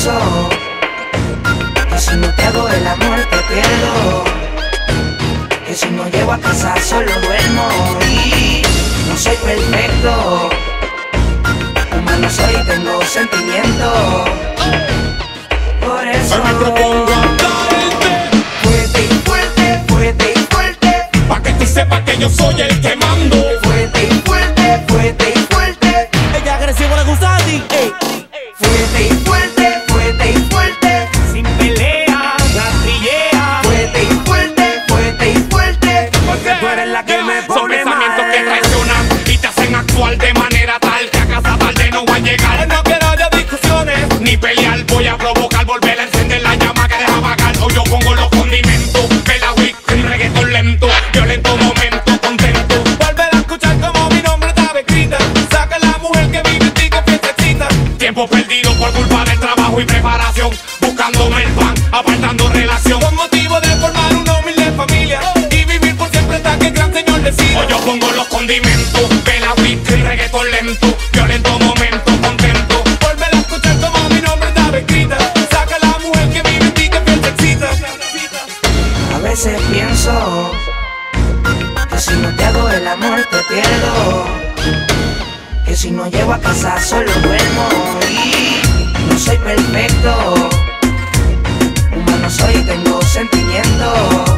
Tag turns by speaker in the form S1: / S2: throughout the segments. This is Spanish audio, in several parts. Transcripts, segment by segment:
S1: pienso que si no te hago el amor te pierdo, que si no llego a casa solo duermo y no soy perfecto, humano soy y tengo sentimiento. Por eso
S2: me propongo darte
S1: fuerte y fuerte, fuerte y fuerte,
S2: pa' que tú sepas que yo soy el que mando.
S1: fuerte y fuerte, fuerte y fuerte,
S3: Ella agresiva le gusta así, ey.
S1: fuerte y fuerte, fuerte y fuerte,
S3: Sin pelea, rastrillea.
S1: fuerte y fuerte, fuerte y fuerte,
S3: Porque tú eres la que me
S2: Son
S3: pone
S2: pensamientos
S3: mal.
S2: que traicionan y te hacen actuar de manera tal que a casa tarde no va a llegar.
S3: No quiero ya discusiones.
S2: Ni pelear, voy a provocar, volver a encender la llama que deja apagar. O yo pongo los condimentos, vela whisky, reggaetón lento, violento momento, contento.
S3: Volver a escuchar como mi nombre estaba escrita. Saca la mujer que vive en ti que fiestecita.
S2: Tiempo perdido por culpa del trabajo y preparación, buscándome el pan, apartando relación.
S3: Con motivo de formar una humilde familia y vivir por siempre hasta que el gran Señor decida.
S2: O yo pongo los condimentos, vela whisky, reggaetón lento, violento momento, contento.
S3: Volver a escuchar como mi nombre estaba escrita. Saca la mujer que vive en ti que fiestecita.
S1: a veces pienso que si no te hago el amor te pierdo, que si no llego a casa solo duermo y no soy perfecto, humano soy y tengo sentimiento.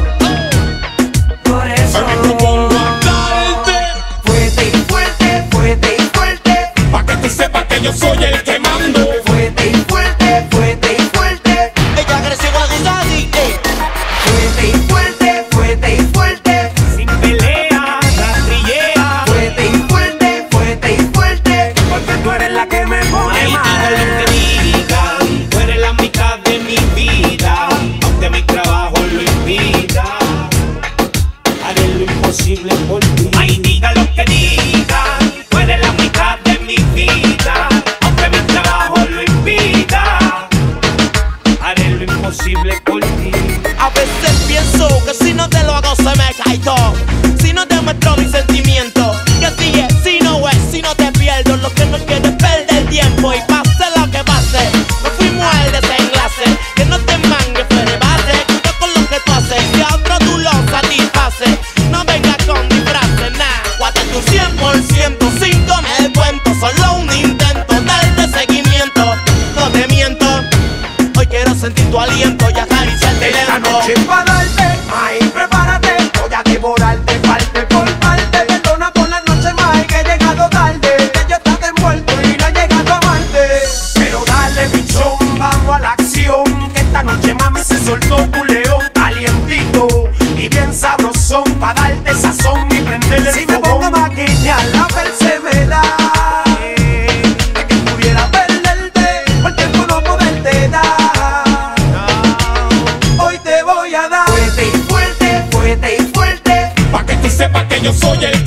S1: Por eso
S2: Me propongo darte
S1: fuerte y fuerte, fuerte y fuerte,
S2: pa' que tú sepas que yo soy el que mando.
S1: fuerte y fuerte, fuerte y fuerte,
S3: Ella agresiva le gusta así, ey.
S1: fuerte y fuerte, fuerte y fuerte,
S3: Sin pelea, rastrillea.
S1: fuerte y fuerte, fuerte y fuerte,
S3: Porque tú eres la que me pone mal. Diga lo que digan, tú eres la mitad de mi vida. Aunque mi trabajo lo impida, haré lo imposible por ti. Ay, diga lo que digan, tú eres la mitad de mi vida. Aunque mi trabajo lo impida, haré lo imposible por ti. A veces pienso que si no te lo hago se me cae todo. Si no te muestro mis sentimientos, que sigue, si no es, si no te pierdo. Lo que no quiero es perder tiempo y pase lo que pase. No fuimos al desenlace, que no te mangues, pero base. Cuida con lo que tú haces, que a otro tú lo satisfaces. No vengas con disfraces, nah. Guate tu 100% sin comer cuento. Solo un intento, darte seguimiento. No te miento, hoy quiero sentir tu aliento y acariciarte
S4: Esta
S3: lento.
S4: noche pa' darte, ay, prepárate, voy a devorarte parte por parte. Perdona por la noche, más que he llegado tarde, que yo estaba envuelto y no he llegado a amarte. Pero dale, bichón, vamos a la acción, que esta noche mami se soltó tu león calientito y bien sabrosón, pa' darte sazón y prenderle el fogón. Si me pongo a maquinear, a ver se me da, de que pudiera perderte, por tiempo no poderte dar. Hoy te voy a dar
S1: fuerte y fuerte, fuerte y fuerte,
S2: Pa' que tú sepas que yo soy el